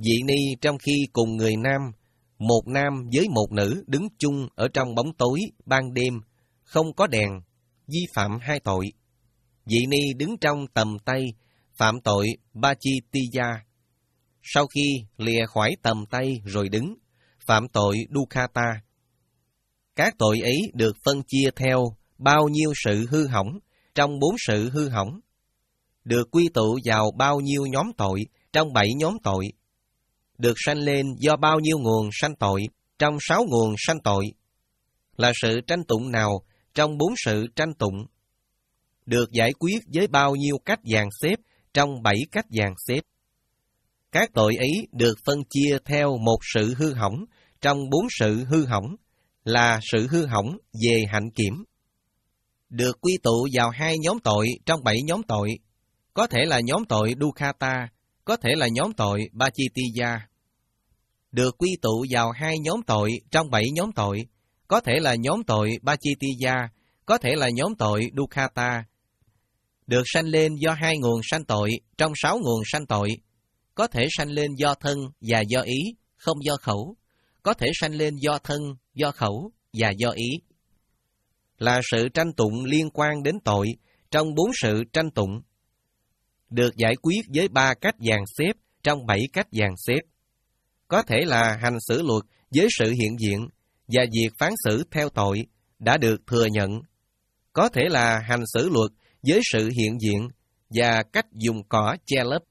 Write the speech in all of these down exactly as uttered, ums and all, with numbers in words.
Vị ni trong khi cùng người nam, một nam với một nữ đứng chung ở trong bóng tối ban đêm, không có đèn, vi phạm hai tội. Vị ni đứng trong tầm tay, phạm tội Bachitiya. Sau khi lìa khỏi tầm tay rồi đứng, phạm tội Dukkata. Các tội ấy được phân chia theo bao nhiêu sự hư hỏng trong bốn sự hư hỏng, được quy tụ vào bao nhiêu nhóm tội trong bảy nhóm tội, được sanh lên do bao nhiêu nguồn sanh tội trong sáu nguồn sanh tội, là sự tranh tụng nào trong bốn sự tranh tụng, được giải quyết với bao nhiêu cách dàn xếp trong bảy cách dàn xếp. Các tội ấy được phân chia theo một sự hư hỏng trong bốn sự hư hỏng, là sự hư hỏng về hạnh kiểm, được quy tụ vào hai nhóm tội trong bảy nhóm tội, có thể là nhóm tội Dukkata, có thể là nhóm tội Bachitiya. Được quy tụ vào hai nhóm tội trong bảy nhóm tội, có thể là nhóm tội Bachitiya, có thể là nhóm tội Dukkata. Được sanh lên do hai nguồn sanh tội trong sáu nguồn sanh tội, có thể sanh lên do thân và do ý, không do khẩu, có thể sanh lên do thân, do khẩu và do ý. Là sự tranh tụng liên quan đến tội trong bốn sự tranh tụng, được giải quyết với ba cách dàn xếp trong bảy cách dàn xếp. Có thể là hành xử luật với sự hiện diện và việc phán xử theo tội đã được thừa nhận. Có thể là hành xử luật với sự hiện diện và cách dùng cỏ che lấp.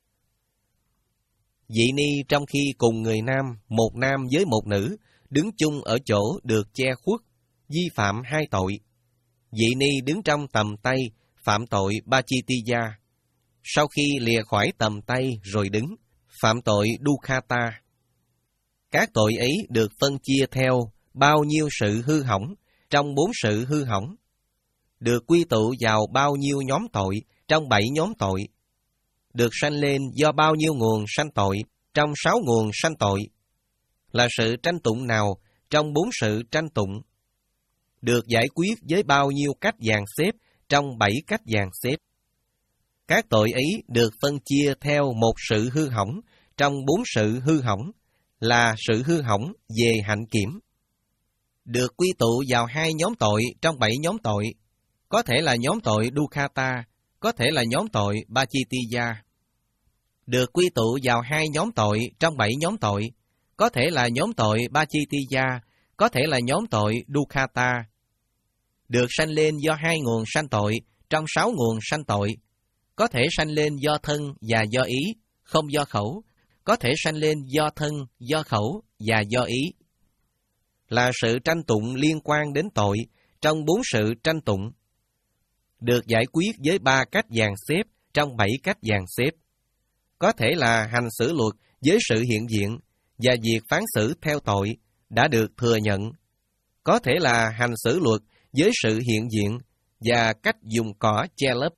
Vị ni trong khi cùng người nam, một nam với một nữ, đứng chung ở chỗ được che khuất, vi phạm hai tội. Vị ni đứng trong tầm tay, phạm tội Bachitiya. Sau khi lìa khỏi tầm tay rồi đứng, phạm tội Dukkata. Các tội ấy được phân chia theo bao nhiêu sự hư hỏng trong bốn sự hư hỏng, được quy tụ vào bao nhiêu nhóm tội trong bảy nhóm tội, được sanh lên do bao nhiêu nguồn sanh tội trong sáu nguồn sanh tội, là sự tranh tụng nào trong bốn sự tranh tụng, được giải quyết với bao nhiêu cách dàn xếp trong bảy cách dàn xếp. Các tội ấy được phân chia theo một sự hư hỏng trong bốn sự hư hỏng, là sự hư hỏng về hạnh kiểm, được quy tụ vào hai nhóm tội trong bảy nhóm tội, có thể là nhóm tội Dukkata, có thể là nhóm tội Bachitiya. Được quy tụ vào hai nhóm tội trong bảy nhóm tội, có thể là nhóm tội Bachitiya, có thể là nhóm tội Dukkata. Được sanh lên do hai nguồn sanh tội trong sáu nguồn sanh tội, có thể sanh lên do thân và do ý, không do khẩu, có thể sanh lên do thân, do khẩu và do ý. Là sự tranh tụng liên quan đến tội trong bốn sự tranh tụng, được giải quyết với ba cách dàn xếp trong bảy cách dàn xếp. Có thể là hành xử luật với sự hiện diện và việc phán xử theo tội đã được thừa nhận. Có thể là hành xử luật với sự hiện diện và cách dùng cỏ che lấp.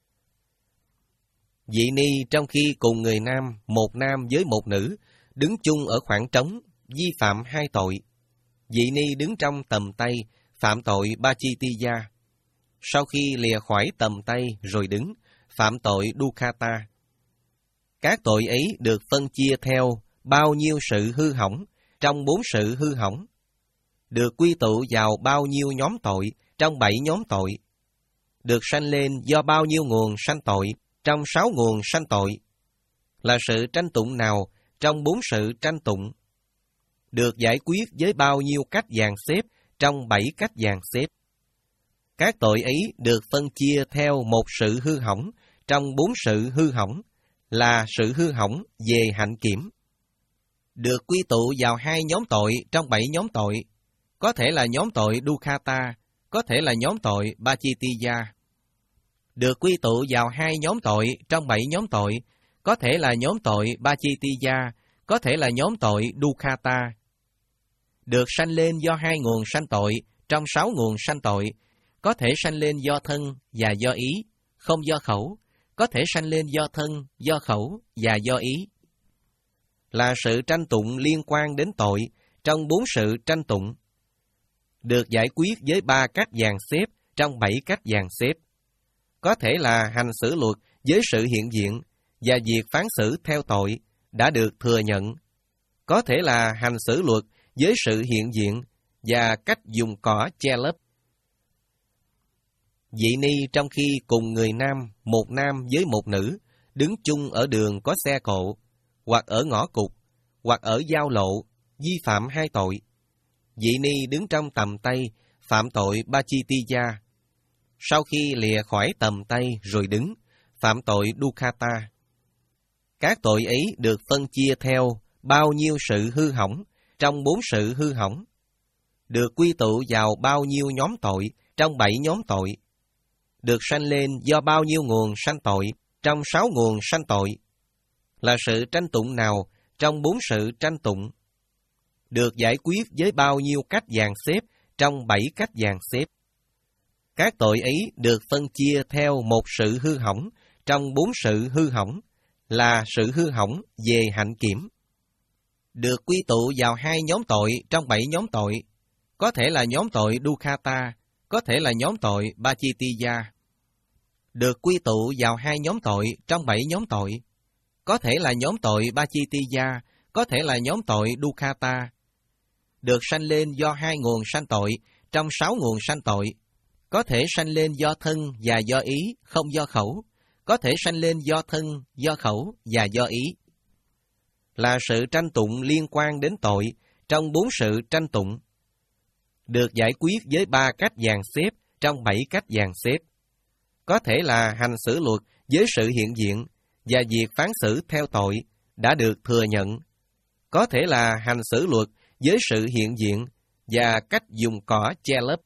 Vị ni trong khi cùng người nam, một nam với một nữ, đứng chung ở khoảng trống, vi phạm hai tội. Vị ni đứng trong tầm tay, phạm tội Bachitiya. Sau khi lìa khỏi tầm tay rồi đứng, phạm tội Dukkata. Các tội ấy được phân chia theo bao nhiêu sự hư hỏng trong bốn sự hư hỏng, được quy tụ vào bao nhiêu nhóm tội trong bảy nhóm tội, được sanh lên do bao nhiêu nguồn sanh tội trong sáu nguồn sanh tội, là sự tranh tụng nào trong bốn sự tranh tụng, được giải quyết với bao nhiêu cách dàn xếp trong bảy cách dàn xếp. Các tội ấy được phân chia theo một sự hư hỏng trong bốn sự hư hỏng, là sự hư hỏng về hạnh kiểm, được quy tụ vào hai nhóm tội trong bảy nhóm tội, có thể là nhóm tội Dukkata, có thể là nhóm tội Bachitiya. Được quy tụ vào hai nhóm tội trong bảy nhóm tội, có thể là nhóm tội Bachitiya, có thể là nhóm tội Dukkata. Được sanh lên do hai nguồn sanh tội trong sáu nguồn sanh tội, có thể sanh lên do thân và do ý, không do khẩu, có thể sanh lên do thân, do khẩu và do ý. Là sự tranh tụng liên quan đến tội trong bốn sự tranh tụng, được giải quyết với ba cách dàn xếp trong bảy cách dàn xếp. Có thể là hành xử luật với sự hiện diện và việc phán xử theo tội đã được thừa nhận. Có thể là hành xử luật với sự hiện diện và cách dùng cỏ che lấp. Vị ni trong khi cùng người nam, một nam với một nữ, đứng chung ở đường có xe cộ, hoặc ở ngõ cụt, hoặc ở giao lộ, vi phạm hai tội. Vị ni đứng trong tầm tay, phạm tội Pachittiya. Sau khi lìa khỏi tầm tay rồi đứng, phạm tội Dukkata. Các tội ấy được phân chia theo bao nhiêu sự hư hỏng trong bốn sự hư hỏng, được quy tụ vào bao nhiêu nhóm tội trong bảy nhóm tội, được sanh lên do bao nhiêu nguồn sanh tội trong sáu nguồn sanh tội, là sự tranh tụng nào trong bốn sự tranh tụng, được giải quyết với bao nhiêu cách dàn xếp trong bảy cách dàn xếp. Các tội ấy được phân chia theo một sự hư hỏng trong bốn sự hư hỏng, là sự hư hỏng về hạnh kiểm. Được quy tụ vào hai nhóm tội trong bảy nhóm tội, có thể là nhóm tội Dukkata, có thể là nhóm tội Pachittiya. Được quy tụ vào hai nhóm tội trong bảy nhóm tội, có thể là nhóm tội Pachittiya, có thể là nhóm tội Dukkata. Được sanh lên do hai nguồn sanh tội trong sáu nguồn sanh tội, có thể sanh lên do thân và do ý, không do khẩu, có thể sanh lên do thân, do khẩu và do ý. Là sự tranh tụng liên quan đến tội trong bốn sự tranh tụng, được giải quyết với ba cách dàn xếp trong bảy cách dàn xếp. Có thể là hành xử luật với sự hiện diện và việc phán xử theo tội đã được thừa nhận. Có thể là hành xử luật với sự hiện diện và cách dùng cỏ che lấp.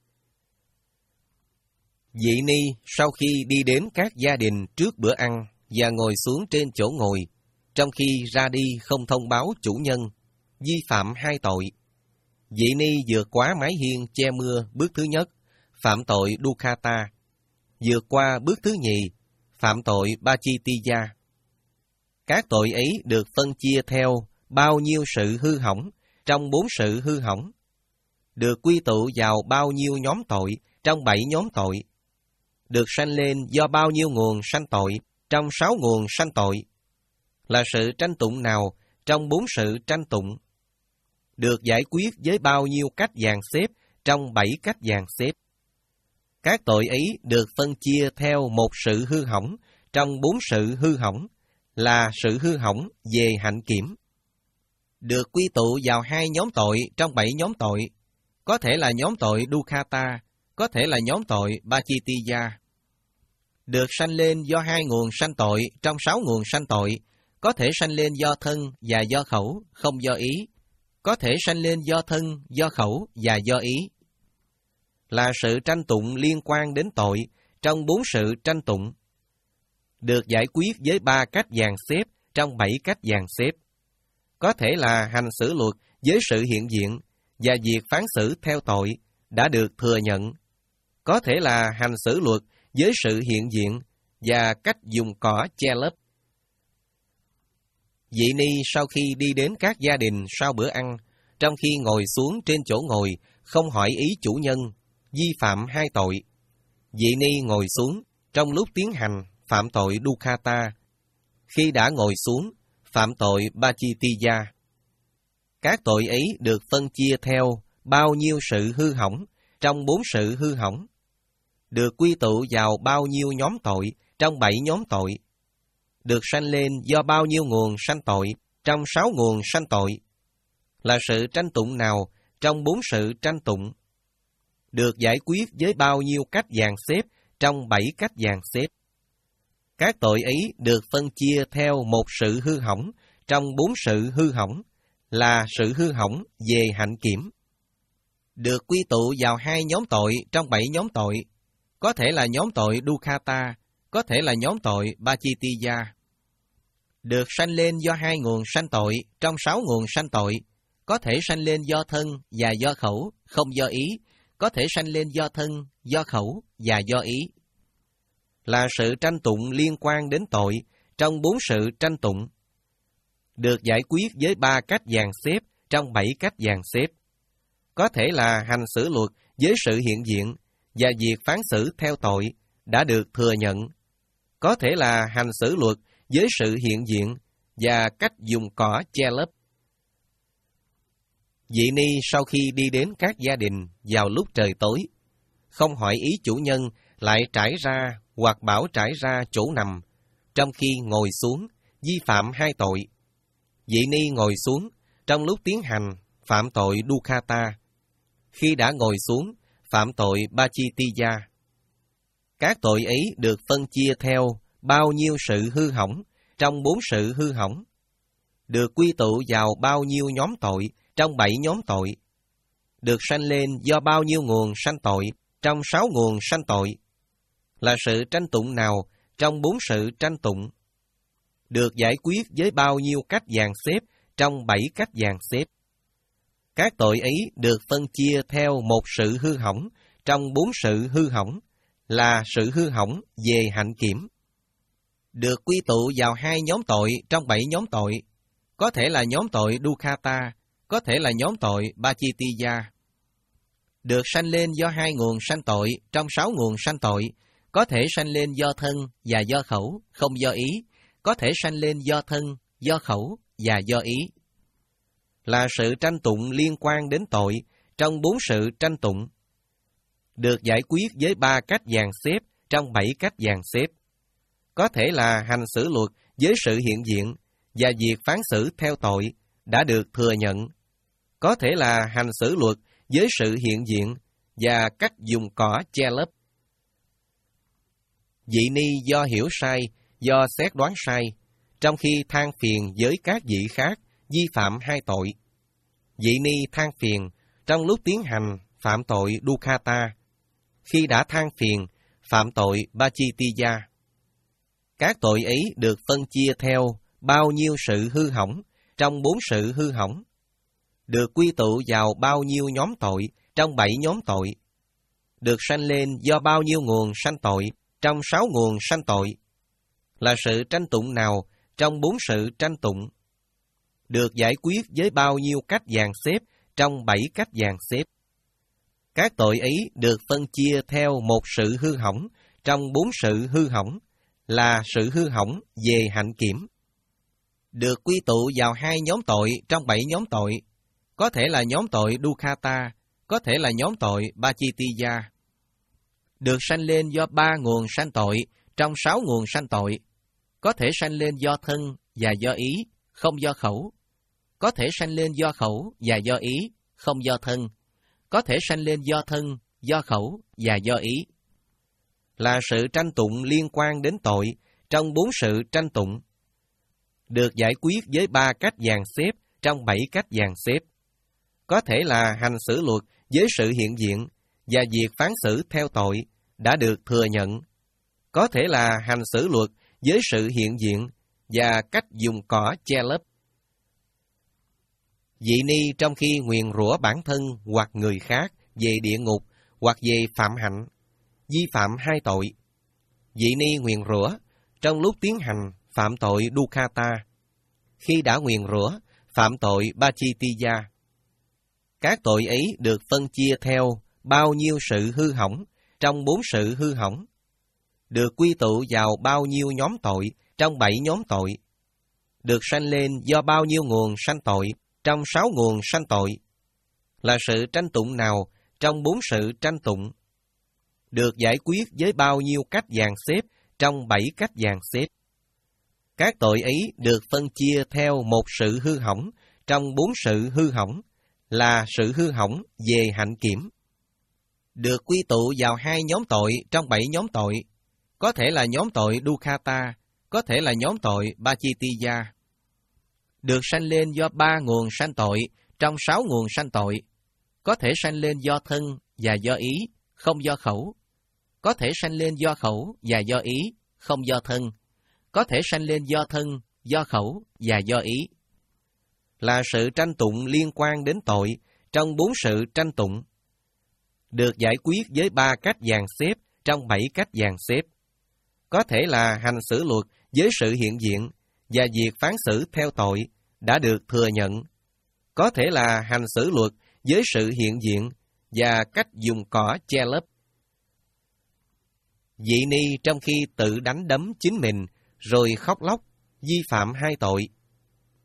Vị ni sau khi đi đến các gia đình trước bữa ăn và ngồi xuống trên chỗ ngồi, trong khi ra đi không thông báo chủ nhân, vi phạm hai tội. Vị ni vượt quá mái hiên che mưa bước thứ nhất, phạm tội Dukkata. Vượt qua bước thứ nhì, phạm tội Pachittiya. Các tội ấy được phân chia theo bao nhiêu sự hư hỏng trong bốn sự hư hỏng, được quy tụ vào bao nhiêu nhóm tội trong bảy nhóm tội, được sanh lên do bao nhiêu nguồn sanh tội trong sáu nguồn sanh tội, là sự tranh tụng nào trong bốn sự tranh tụng, được giải quyết với bao nhiêu cách dàn xếp trong bảy cách dàn xếp. Các tội ấy được phân chia theo một sự hư hỏng trong bốn sự hư hỏng, là sự hư hỏng về hạnh kiểm. Được quy tụ vào hai nhóm tội trong bảy nhóm tội, có thể là nhóm tội Dukkata, có thể là nhóm tội Pachittiya. Được sanh lên do hai nguồn sanh tội trong sáu nguồn sanh tội, có thể sanh lên do thân và do khẩu, không do ý, có thể sanh lên do thân, do khẩu và do ý. Là sự tranh tụng liên quan đến tội trong bốn sự tranh tụng, được giải quyết với ba cách dàn xếp trong bảy cách dàn xếp. Có thể là hành xử luật với sự hiện diện và việc phán xử theo tội đã được thừa nhận. Có thể là hành xử luật với sự hiện diện và cách dùng cỏ che lấp. Vị ni sau khi đi đến các gia đình sau bữa ăn, trong khi ngồi xuống trên chỗ ngồi, không hỏi ý chủ nhân, vi phạm hai tội. Vị ni ngồi xuống, trong lúc tiến hành, phạm tội Dukkata. Khi đã ngồi xuống, phạm tội Pachittiya. Các tội ấy được phân chia theo bao nhiêu sự hư hỏng trong bốn sự hư hỏng, được quy tụ vào bao nhiêu nhóm tội trong bảy nhóm tội, được sanh lên do bao nhiêu nguồn sanh tội trong sáu nguồn sanh tội, là sự tranh tụng nào trong bốn sự tranh tụng, được giải quyết với bao nhiêu cách dàn xếp trong bảy cách dàn xếp. Các tội ấy được phân chia theo một sự hư hỏng trong bốn sự hư hỏng, là sự hư hỏng về hạnh kiểm. Được quy tụ vào hai nhóm tội trong bảy nhóm tội, có thể là nhóm tội Dukkata, có thể là nhóm tội Pachittiya. Được sanh lên do hai nguồn sanh tội trong sáu nguồn sanh tội, có thể sanh lên do thân và do khẩu, không do ý, có thể sanh lên do thân, do khẩu và do ý. Là sự tranh tụng liên quan đến tội trong bốn sự tranh tụng, được giải quyết với ba cách dàn xếp trong bảy cách dàn xếp. Có thể là hành xử luật với sự hiện diện và việc phán xử theo tội đã được thừa nhận. Có thể là hành xử luật với sự hiện diện và cách dùng cỏ che lấp. Vị ni sau khi đi đến các gia đình vào lúc trời tối, không hỏi ý chủ nhân, lại trải ra hoặc bảo trải ra chỗ nằm, trong khi ngồi xuống, vi phạm hai tội. Vị ni ngồi xuống, trong lúc tiến hành, phạm tội Dukkata. Khi đã ngồi xuống, phạm tội Pachittiya. Các tội ấy được phân chia theo bao nhiêu sự hư hỏng trong bốn sự hư hỏng, được quy tụ vào bao nhiêu nhóm tội trong bảy nhóm tội, được sanh lên do bao nhiêu nguồn sanh tội trong sáu nguồn sanh tội, là sự tranh tụng nào trong bốn sự tranh tụng, được giải quyết với bao nhiêu cách dàn xếp trong bảy cách dàn xếp. Các tội ấy được phân chia theo một sự hư hỏng trong bốn sự hư hỏng, là sự hư hỏng về hạnh kiểm, được quy tụ vào hai nhóm tội trong bảy nhóm tội, có thể là nhóm tội Dukkata, có thể là nhóm tội Pachittiya. Được sanh lên do hai nguồn sanh tội trong sáu nguồn sanh tội, có thể sanh lên do thân và do khẩu, không do ý, có thể sanh lên do thân, do khẩu và do ý. Là sự tranh tụng liên quan đến tội trong bốn sự tranh tụng, được giải quyết với ba cách dàn xếp trong bảy cách dàn xếp. Có thể là hành xử luật với sự hiện diện và việc phán xử theo tội đã được thừa nhận. Có thể là hành xử luật với sự hiện diện và cách dùng cỏ che lấp. Vị ni do hiểu sai, do xét đoán sai, trong khi than phiền với các vị khác, vi phạm hai tội. Vị ni than phiền trong lúc tiến hành, phạm tội Dukkata. Khi đã than phiền, phạm tội Pachittiya. Các tội ấy được phân chia theo bao nhiêu sự hư hỏng trong bốn sự hư hỏng, được quy tụ vào bao nhiêu nhóm tội trong bảy nhóm tội, được sanh lên do bao nhiêu nguồn sanh tội trong sáu nguồn sanh tội, là sự tranh tụng nào trong bốn sự tranh tụng, được giải quyết với bao nhiêu cách dàn xếp trong bảy cách dàn xếp. Các tội ấy được phân chia theo một sự hư hỏng trong bốn sự hư hỏng, là sự hư hỏng về hạnh kiểm, được quy tụ vào hai nhóm tội trong bảy nhóm tội, có thể là nhóm tội Dukkata, có thể là nhóm tội Pachittiya. Được sanh lên do ba nguồn sanh tội trong sáu nguồn sanh tội, có thể sanh lên do thân và do ý, không do khẩu, có thể sanh lên do khẩu và do ý, không do thân, có thể sanh lên do thân, do khẩu và do ý. Là sự tranh tụng liên quan đến tội trong bốn sự tranh tụng, được giải quyết với ba cách dàn xếp trong bảy cách dàn xếp. Có thể là hành xử luật với sự hiện diện và việc phán xử theo tội đã được thừa nhận. Có thể là hành xử luật với sự hiện diện và cách dùng cỏ che lấp. Vị ni trong khi nguyền rủa bản thân hoặc người khác về địa ngục hoặc về phạm hạnh, vi phạm hai tội. Vị ni nguyền rủa trong lúc tiến hành, phạm tội Dukkata. Khi đã nguyền rủa, phạm tội Pachittiya. Các tội ấy được phân chia theo bao nhiêu sự hư hỏng trong bốn sự hư hỏng, được quy tụ vào bao nhiêu nhóm tội trong bảy nhóm tội, được sanh lên do bao nhiêu nguồn sanh tội trong sáu nguồn sanh tội, là sự tranh tụng nào trong bốn sự tranh tụng, được giải quyết với bao nhiêu cách dàn xếp trong bảy cách dàn xếp. Các tội ấy được phân chia theo một sự hư hỏng trong bốn sự hư hỏng, là sự hư hỏng về hạnh kiểm, được quy tụ vào hai nhóm tội trong bảy nhóm tội, có thể là nhóm tội Dukkata, có thể là nhóm tội Pachittiya. Được sanh lên do ba nguồn sanh tội trong sáu nguồn sanh tội, có thể sanh lên do thân và do ý, không do khẩu, có thể sanh lên do khẩu và do ý, không do thân, có thể sanh lên do thân, do khẩu và do ý. Là sự tranh tụng liên quan đến tội trong bốn sự tranh tụng, được giải quyết với ba cách dàn xếp trong bảy cách dàn xếp. Có thể là hành xử luật với sự hiện diện và việc phán xử theo tội đã được thừa nhận. Có thể là hành xử luật với sự hiện diện và cách dùng cỏ che lấp. Vị ni trong khi tự đánh đấm chính mình rồi khóc lóc, vi phạm hai tội,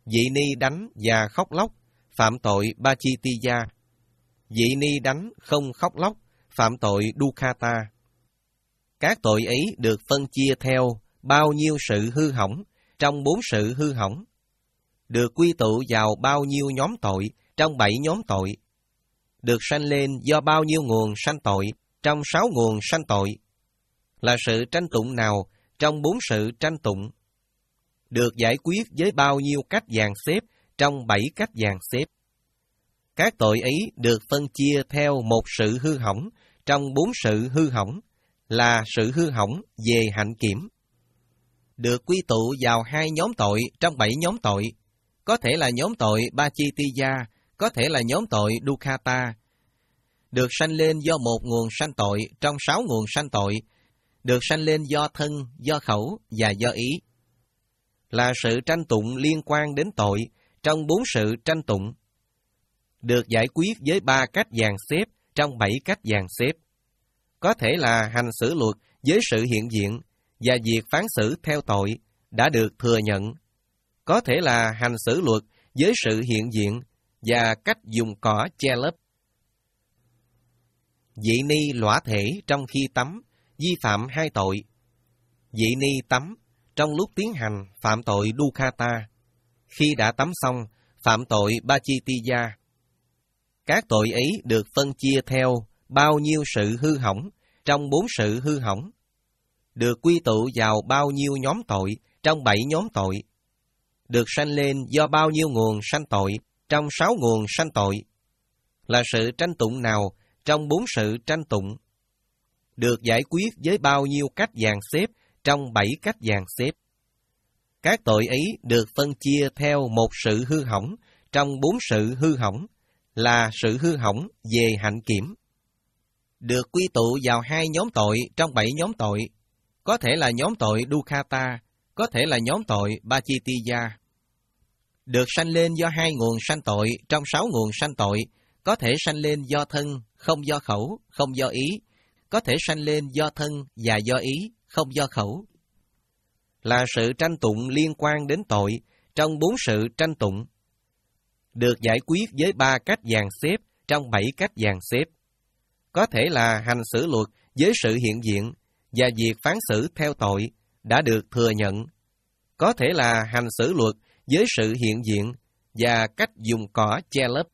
Vị ni đánh và khóc lóc, phạm tội Pachitiya. Vị ni đánh không khóc lóc, phạm tội Dukkata. Các tội ấy được phân chia theo bao nhiêu sự hư hỏng trong bốn sự hư hỏng, được quy tụ vào bao nhiêu nhóm tội trong bảy nhóm tội, được sanh lên do bao nhiêu nguồn sanh tội trong sáu nguồn sanh tội, là sự tranh tụng nào trong bốn sự tranh tụng, được giải quyết với bao nhiêu cách dàn xếp trong bảy cách dàn xếp. Các tội ấy được phân chia theo một sự hư hỏng trong bốn sự hư hỏng, là sự hư hỏng về hạnh kiểm, được quy tụ vào hai nhóm tội trong bảy nhóm tội, có thể là nhóm tội Pachitiya, có thể là nhóm tội Dukkata, được sanh lên do một nguồn sanh tội trong sáu nguồn sanh tội, được sanh lên do thân, do khẩu và do ý, là sự tranh tụng liên quan đến tội trong bốn sự tranh tụng, được giải quyết với ba cách dàn xếp trong bảy cách dàn xếp, có thể là hành xử luật với sự hiện diện và việc phán xử theo tội đã được thừa nhận, có thể là hành xử luật với sự hiện diện và cách dùng cỏ che lấp. Vị ni lõa thể trong khi tắm, vi phạm hai tội. Vị ni tắm trong lúc tiến hành phạm tội Dukkata, khi đã tắm xong phạm tội Pachitiya. Các tội ấy được phân chia theo bao nhiêu sự hư hỏng trong bốn sự hư hỏng, được quy tụ vào bao nhiêu nhóm tội trong bảy nhóm tội, được sanh lên do bao nhiêu nguồn sanh tội trong sáu nguồn sanh tội, là sự tranh tụng nào trong bốn sự tranh tụng, được giải quyết với bao nhiêu cách dàn xếp trong bảy cách dàn xếp. Các tội ấy được phân chia theo một sự hư hỏng trong bốn sự hư hỏng, là sự hư hỏng về hạnh kiểm, được quy tụ vào hai nhóm tội trong bảy nhóm tội, có thể là nhóm tội Dukkata, có thể là nhóm tội Pachitiya, được sanh lên do hai nguồn sanh tội trong sáu nguồn sanh tội, có thể sanh lên do thân, không do khẩu, không do ý, có thể sanh lên do thân và do ý, không do khẩu, là sự tranh tụng liên quan đến tội trong bốn sự tranh tụng, được giải quyết với ba cách dàn xếp trong bảy cách dàn xếp, có thể là hành xử luật với sự hiện diện và việc phán xử theo tội đã được thừa nhận, có thể là hành xử luật với sự hiện diện và cách dùng cỏ che lấp.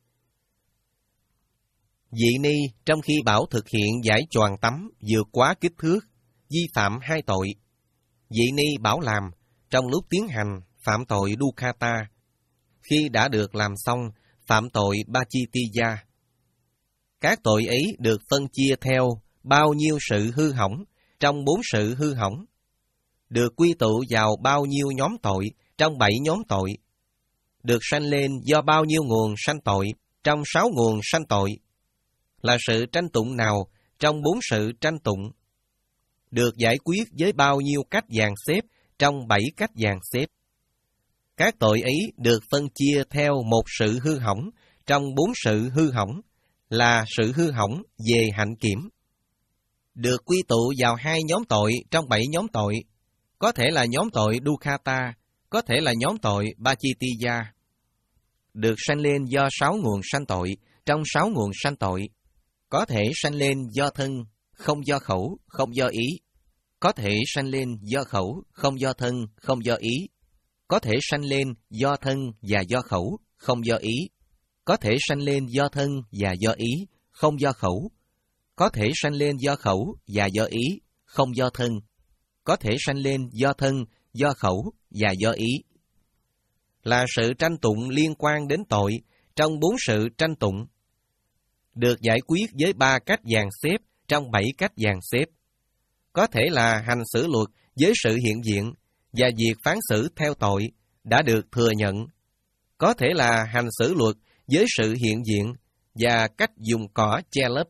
Vị ni trong khi bảo thực hiện giải choàng tắm vượt quá kích thước, vi phạm hai tội. Vị ni bảo làm trong lúc tiến hành phạm tội Dukkata, khi đã được làm xong phạm tội Pachitiya. Các tội ấy được phân chia theo bao nhiêu sự hư hỏng trong bốn sự hư hỏng, được quy tụ vào bao nhiêu nhóm tội trong bảy nhóm tội, được sanh lên do bao nhiêu nguồn sanh tội trong sáu nguồn sanh tội, là sự tranh tụng nào trong bốn sự tranh tụng, được giải quyết với bao nhiêu cách dàn xếp trong bảy cách dàn xếp. Các tội ấy được phân chia theo một sự hư hỏng trong bốn sự hư hỏng, là sự hư hỏng về hạnh kiểm, được quy tụ vào hai nhóm tội trong bảy nhóm tội, có thể là nhóm tội Dukkata, có thể là nhóm tội Pachitiya, được sanh lên do sáu nguồn sanh tội trong sáu nguồn sanh tội, có thể sanh lên do thân, không do khẩu, không do ý, có thể sanh lên do khẩu, không do thân, không do ý, có thể sanh lên do thân và do khẩu, không do ý, có thể sanh lên do thân và do ý, không do khẩu, có thể sanh lên do khẩu và do ý, không do thân, có thể sanh lên do thân, do khẩu và do ý, là sự tranh tụng liên quan đến tội trong bốn sự tranh tụng, được giải quyết với ba cách dàn xếp trong bảy cách dàn xếp, có thể là hành xử luật với sự hiện diện và việc phán xử theo tội đã được thừa nhận, có thể là hành xử luật với sự hiện diện và cách dùng cỏ che lấp.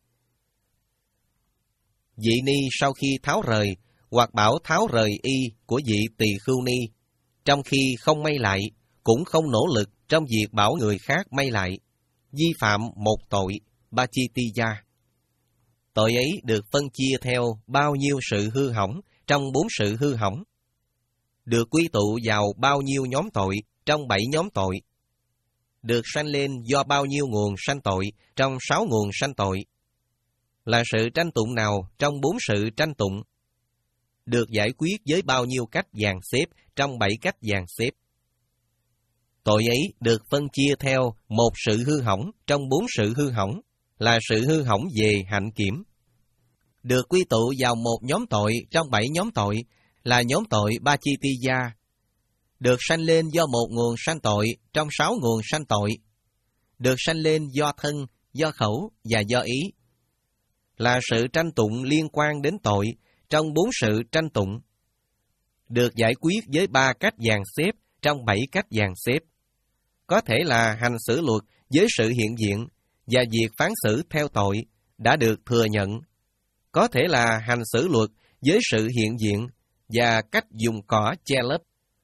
Vị ni sau khi tháo rời hoặc bảo tháo rời y của vị tỳ khưu ni, trong khi không may lại, cũng không nỗ lực trong việc bảo người khác may lại, vi phạm một tội Pachitiya. Tội ấy được phân chia theo bao nhiêu sự hư hỏng trong bốn sự hư hỏng, được quy tụ vào bao nhiêu nhóm tội trong bảy nhóm tội, được sanh lên do bao nhiêu nguồn sanh tội trong sáu nguồn sanh tội, là sự tranh tụng nào trong bốn sự tranh tụng, được giải quyết với bao nhiêu cách dàn xếp trong bảy cách dàn xếp. Tội ấy được phân chia theo một sự hư hỏng trong bốn sự hư hỏng, là sự hư hỏng về hạnh kiểm. Được quy tụ vào một nhóm tội trong bảy nhóm tội, là nhóm tội Ba-chi-ti-gia, được sanh lên do một nguồn sanh tội trong sáu nguồn sanh tội, được sanh lên do thân, do khẩu và do ý, là sự tranh tụng liên quan đến tội trong bốn sự tranh tụng, được giải quyết với ba cách dàn xếp trong bảy cách dàn xếp. Có thể là hành xử luật với sự hiện diện và việc phán xử theo tội đã được thừa nhận. Có thể là hành xử luật với sự hiện diện và cách dùng cỏ che lấp.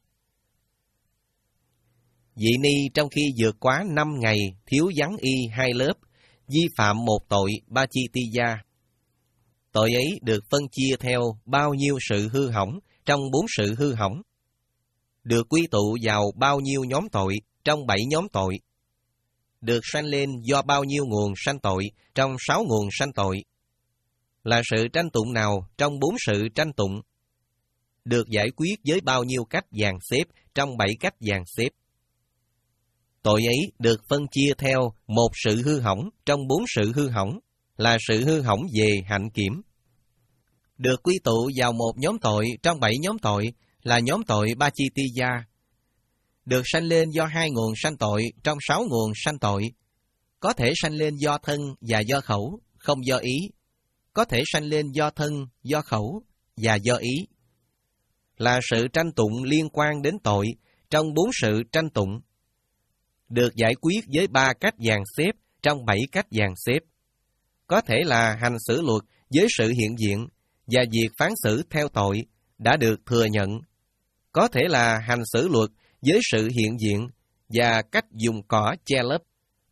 Vị ni trong khi vượt quá năm ngày thiếu vắng y hai lớp, vi phạm một tội Ba-chi-ti-gia. Tội ấy được phân chia theo bao nhiêu sự hư hỏng trong bốn sự hư hỏng, được quy tụ vào bao nhiêu nhóm tội trong bảy nhóm tội, được sanh lên do bao nhiêu nguồn sanh tội trong sáu nguồn sanh tội, là sự tranh tụng nào trong bốn sự tranh tụng, được giải quyết với bao nhiêu cách dàn xếp trong bảy cách dàn xếp. Tội ấy được phân chia theo một sự hư hỏng trong bốn sự hư hỏng, là sự hư hỏng về hạnh kiểm. Được quy tụ vào một nhóm tội trong bảy nhóm tội, là nhóm tội Ba-chi-ti-gia, được sanh lên do hai nguồn sanh tội trong sáu nguồn sanh tội, có thể sanh lên do thân và do khẩu, không do ý, có thể sanh lên do thân, do khẩu và do ý, là sự tranh tụng liên quan đến tội trong bốn sự tranh tụng, được giải quyết với ba cách dàn xếp trong bảy cách dàn xếp. Có thể là hành xử luật với sự hiện diện và việc phán xử theo tội đã được thừa nhận. Có thể là hành xử luật với sự hiện diện và cách dùng cỏ che lấp.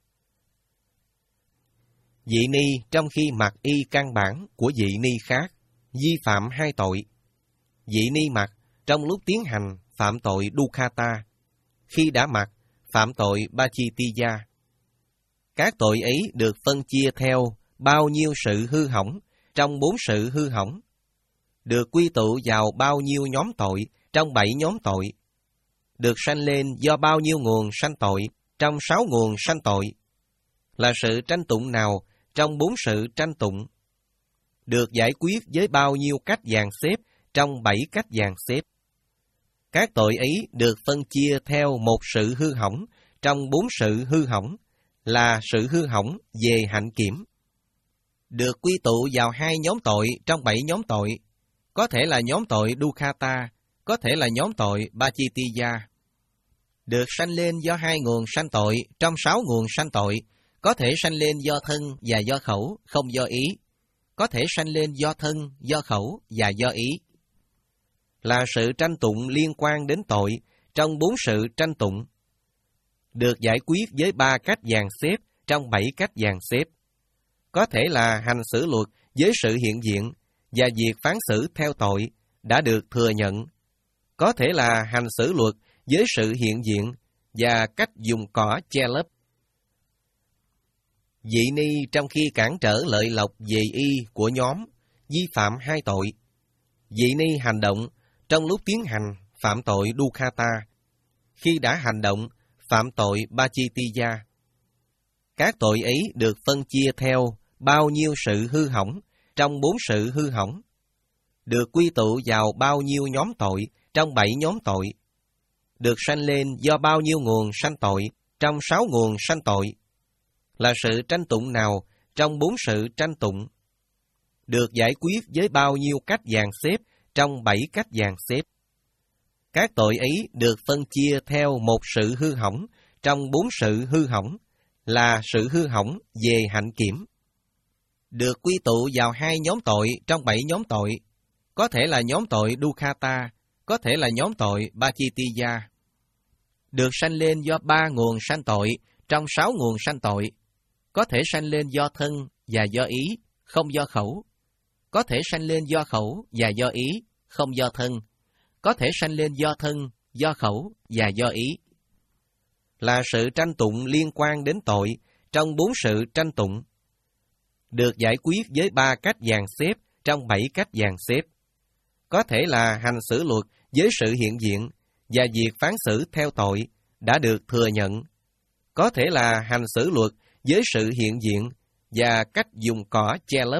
Vị ni trong khi mặc y căn bản của vị ni khác, vi phạm hai tội. Vị ni mặc trong lúc tiến hành phạm tội Dukkata, khi đã mặc phạm tội Ba-chi-ti-gia. Các tội ấy được phân chia theo bao nhiêu sự hư hỏng trong bốn sự hư hỏng, được quy tụ vào bao nhiêu nhóm tội trong bảy nhóm tội, được sanh lên do bao nhiêu nguồn sanh tội trong sáu nguồn sanh tội, là sự tranh tụng nào trong bốn sự tranh tụng, được giải quyết với bao nhiêu cách dàn xếp trong bảy cách dàn xếp. Các tội ấy được phân chia theo một sự hư hỏng trong bốn sự hư hỏng, là sự hư hỏng về hạnh kiểm. Được quy tụ vào hai nhóm tội trong bảy nhóm tội, có thể là nhóm tội Dukkata, có thể là nhóm tội Ba-chi-ti-gia. Được sanh lên do hai nguồn sanh tội trong sáu nguồn sanh tội, có thể sanh lên do thân và do khẩu, không do ý, có thể sanh lên do thân, do khẩu và do ý, là sự tranh tụng liên quan đến tội trong bốn sự tranh tụng, được giải quyết với ba cách dàn xếp trong bảy cách dàn xếp. Có thể là hành xử luật với sự hiện diện và việc phán xử theo tội đã được thừa nhận. Có thể là hành xử luật với sự hiện diện và cách dùng cỏ che lấp. Vị ni trong khi cản trở lợi lộc về y của nhóm, vi phạm hai tội. Vị ni hành động trong lúc tiến hành phạm tội Dukkata, khi đã hành động phạm tội Ba-chi-ti-gia. Các tội ấy được phân chia theo bao nhiêu sự hư hỏng trong bốn sự hư hỏng, được quy tụ vào bao nhiêu nhóm tội trong bảy nhóm tội, được sanh lên do bao nhiêu nguồn sanh tội trong sáu nguồn sanh tội, là sự tranh tụng nào trong bốn sự tranh tụng, được giải quyết với bao nhiêu cách dàn xếp trong bảy cách dàn xếp. Các tội ấy được phân chia theo một sự hư hỏng trong bốn sự hư hỏng, là sự hư hỏng về hạnh kiểm. Được quy tụ vào hai nhóm tội trong bảy nhóm tội, có thể là nhóm tội Dukkata, có thể là nhóm tội Ba-chi-ti-gia. Được sanh lên do ba nguồn sanh tội trong sáu nguồn sanh tội, có thể sanh lên do thân và do ý, không do khẩu, có thể sanh lên do khẩu và do ý, không do thân, có thể sanh lên do thân, do khẩu và do ý, là sự tranh tụng liên quan đến tội trong bốn sự tranh tụng, được giải quyết với ba cách dàn xếp trong bảy cách dàn xếp. Có thể là hành xử luật với sự hiện diện và việc phán xử theo tội đã được thừa nhận. Có thể là hành xử luật với sự hiện diện và cách dùng cỏ che lấp.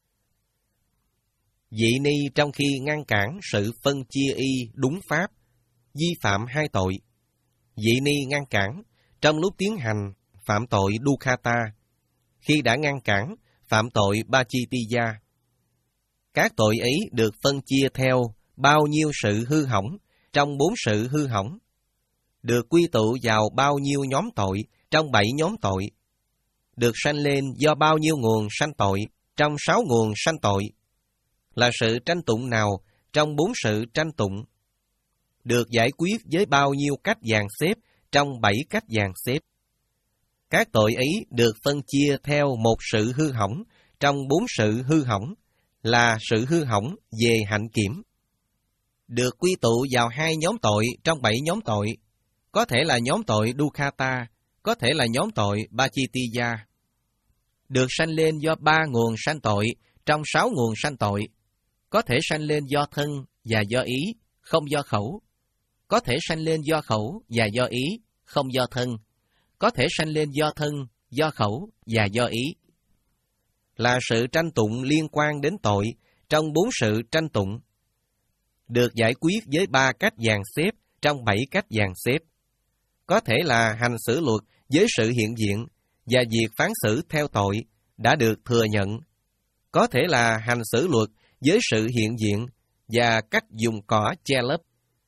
Vị ni trong khi ngăn cản sự phân chia y đúng pháp, vi phạm hai tội. Vị ni ngăn cản trong lúc tiến hành phạm tội Dukkata, khi đã ngăn cản phạm tội Pachittiya. Các tội ấy được phân chia theo bao nhiêu sự hư hỏng trong bốn sự hư hỏng, được quy tụ vào bao nhiêu nhóm tội trong bảy nhóm tội, được sanh lên do bao nhiêu nguồn sanh tội trong sáu nguồn sanh tội, là sự tranh tụng nào trong bốn sự tranh tụng, được giải quyết với bao nhiêu cách dàn xếp trong bảy cách dàn xếp. Các tội ấy được phân chia theo một sự hư hỏng trong bốn sự hư hỏng, là sự hư hỏng về hạnh kiểm. Được quy tụ vào hai nhóm tội trong bảy nhóm tội, có thể là nhóm tội Dukkata, có thể là nhóm tội Pachittiya. Được sanh lên do ba nguồn sanh tội trong sáu nguồn sanh tội, có thể sanh lên do thân và do ý, không do khẩu. Có thể sanh lên do khẩu và do ý, không do thân. Có thể sanh lên do thân, do khẩu và do ý. Là sự tranh tụng liên quan đến tội trong bốn sự tranh tụng, được giải quyết với ba cách dàn xếp trong bảy cách dàn xếp. Có thể là hành xử luật với sự hiện diện và việc phán xử theo tội đã được thừa nhận. Có thể là hành xử luật với sự hiện diện và cách dùng cỏ che lấp.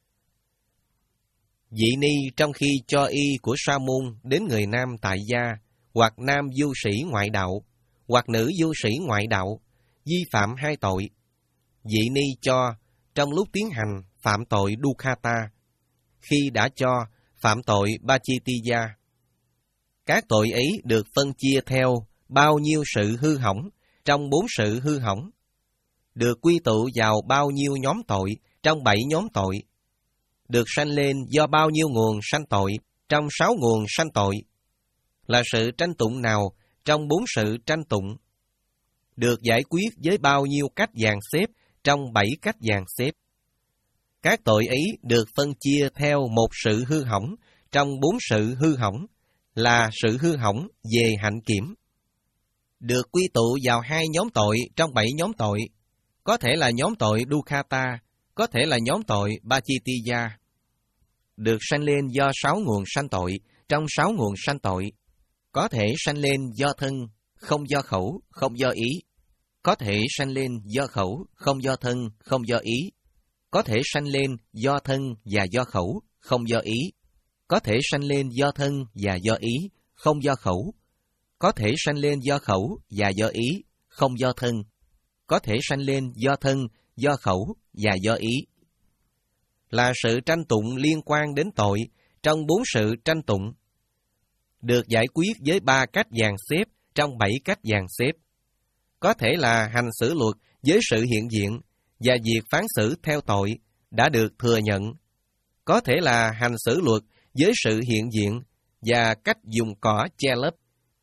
Vị ni trong khi cho y của sa môn đến người nam tại gia, hoặc nam du sĩ ngoại đạo, hoặc nữ du sĩ ngoại đạo, vi phạm hai tội. Vị ni cho trong lúc tiến hành phạm tội Dukkata, khi đã cho phạm tội Pachittiya. Các tội ấy được phân chia theo bao nhiêu sự hư hỏng trong bốn sự hư hỏng, được quy tụ vào bao nhiêu nhóm tội trong bảy nhóm tội, được sanh lên do bao nhiêu nguồn sanh tội trong sáu nguồn sanh tội, là sự tranh tụng nào trong bốn sự tranh tụng, được giải quyết với bao nhiêu cách dàn xếp trong bảy cách dàn xếp. Các tội ấy được phân chia theo một sự hư hỏng trong bốn sự hư hỏng, là sự hư hỏng về hạnh kiểm. Được quy tụ vào hai nhóm tội trong bảy nhóm tội, có thể là nhóm tội Dukkata, có thể là nhóm tội Pachittiya. Được sanh lên do sáu nguồn sanh tội trong sáu nguồn sanh tội, có thể sanh lên do thân, không do khẩu, không do ý. Có thể sanh lên do khẩu, không do thân, không do ý. Có thể sanh lên do thân và do khẩu, không do ý. Có thể sanh lên do thân và do ý, không do khẩu. Có thể sanh lên do khẩu và do ý, không do thân. Có thể sanh lên do thân, do khẩu và do ý. Là sự tranh tụng liên quan đến tội trong bốn sự tranh tụng, được giải quyết với ba cách dàn xếp trong bảy cách dàn xếp. Có thể là hành xử luật với sự hiện diện và việc phán xử theo tội đã được thừa nhận. Có thể là hành xử luật với sự hiện diện và cách dùng cỏ che lấp.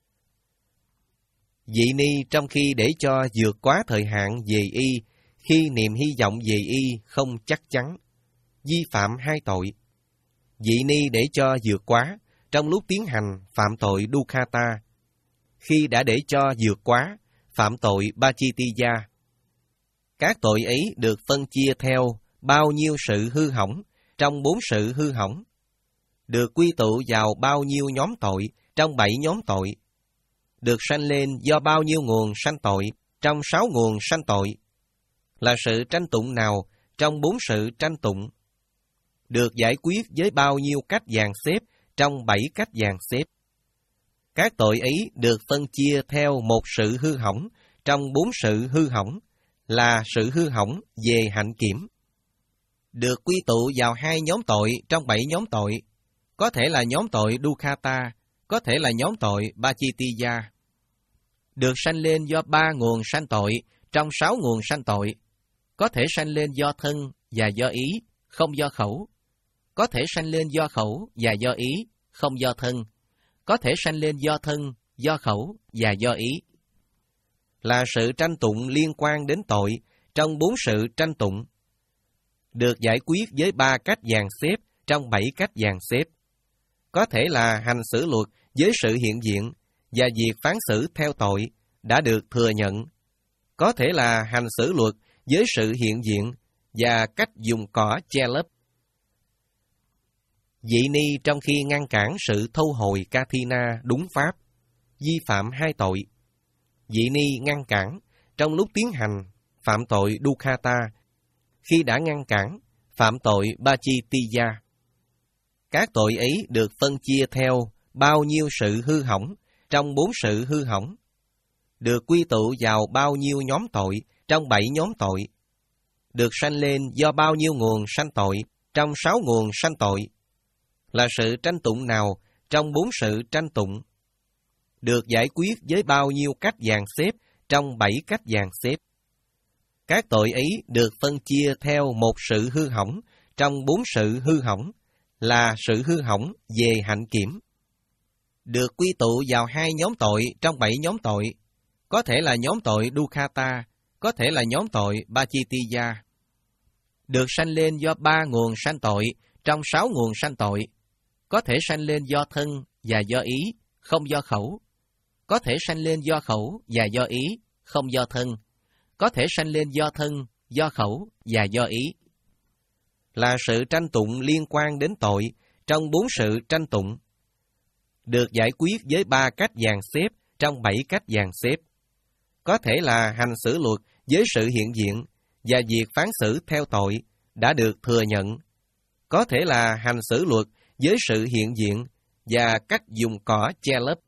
Vị ni trong khi để cho vượt quá thời hạn về y, khi niềm hy vọng về y không chắc chắn, vi phạm hai tội. Vị ni để cho vượt quá trong lúc tiến hành phạm tội Dukkata, khi đã để cho vượt quá phạm tội Pachittiya. Các tội ấy được phân chia theo bao nhiêu sự hư hỏng trong bốn sự hư hỏng, được quy tụ vào bao nhiêu nhóm tội trong bảy nhóm tội, được sanh lên do bao nhiêu nguồn sanh tội trong sáu nguồn sanh tội, là sự tranh tụng nào trong bốn sự tranh tụng, được giải quyết với bao nhiêu cách dàn xếp trong bảy cách dàn xếp. Các tội ấy được phân chia theo một sự hư hỏng trong bốn sự hư hỏng, là sự hư hỏng về hạnh kiểm. Được quy tụ vào hai nhóm tội trong bảy nhóm tội, có thể là nhóm tội Dukkata, có thể là nhóm tội Pachittiya. Được sanh lên do ba nguồn sanh tội trong sáu nguồn sanh tội, có thể sanh lên do thân và do ý, không do khẩu. Có thể sanh lên do khẩu và do ý, không do thân, có thể sanh lên do thân, do khẩu và do ý. Là sự tranh tụng liên quan đến tội trong bốn sự tranh tụng, được giải quyết với ba cách dàn xếp trong bảy cách dàn xếp. Có thể là hành xử luật với sự hiện diện và việc phán xử theo tội đã được thừa nhận. Có thể là hành xử luật với sự hiện diện và cách dùng cỏ che lấp. Vị ni trong khi ngăn cản sự thâu hồi Kathina đúng pháp, vi phạm hai tội. Vị ni ngăn cản trong lúc tiến hành phạm tội Dukkata, khi đã ngăn cản phạm tội Pachittiya. Các tội ấy được phân chia theo bao nhiêu sự hư hỏng trong bốn sự hư hỏng, được quy tụ vào bao nhiêu nhóm tội trong bảy nhóm tội, được sanh lên do bao nhiêu nguồn sanh tội trong sáu nguồn sanh tội, là sự tranh tụng nào trong bốn sự tranh tụng, được giải quyết với bao nhiêu cách dàn xếp trong bảy cách dàn xếp. Các tội ấy được phân chia theo một sự hư hỏng trong bốn sự hư hỏng, là sự hư hỏng về hạnh kiểm, được quy tụ vào hai nhóm tội trong bảy nhóm tội, có thể là nhóm tội Dukkata, có thể là nhóm tội Pachittiya, được sanh lên do ba nguồn sanh tội trong sáu nguồn sanh tội, có thể sanh lên do thân và do ý, không do khẩu, có thể sanh lên do khẩu và do ý, không do thân, có thể sanh lên do thân, do khẩu và do ý. Là sự tranh tụng liên quan đến tội trong bốn sự tranh tụng, được giải quyết với ba cách dàn xếp trong bảy cách dàn xếp. Có thể là hành xử luật với sự hiện diện và việc phán xử theo tội đã được thừa nhận. Có thể là hành xử luật với sự hiện diện và cách dùng cỏ che lấp.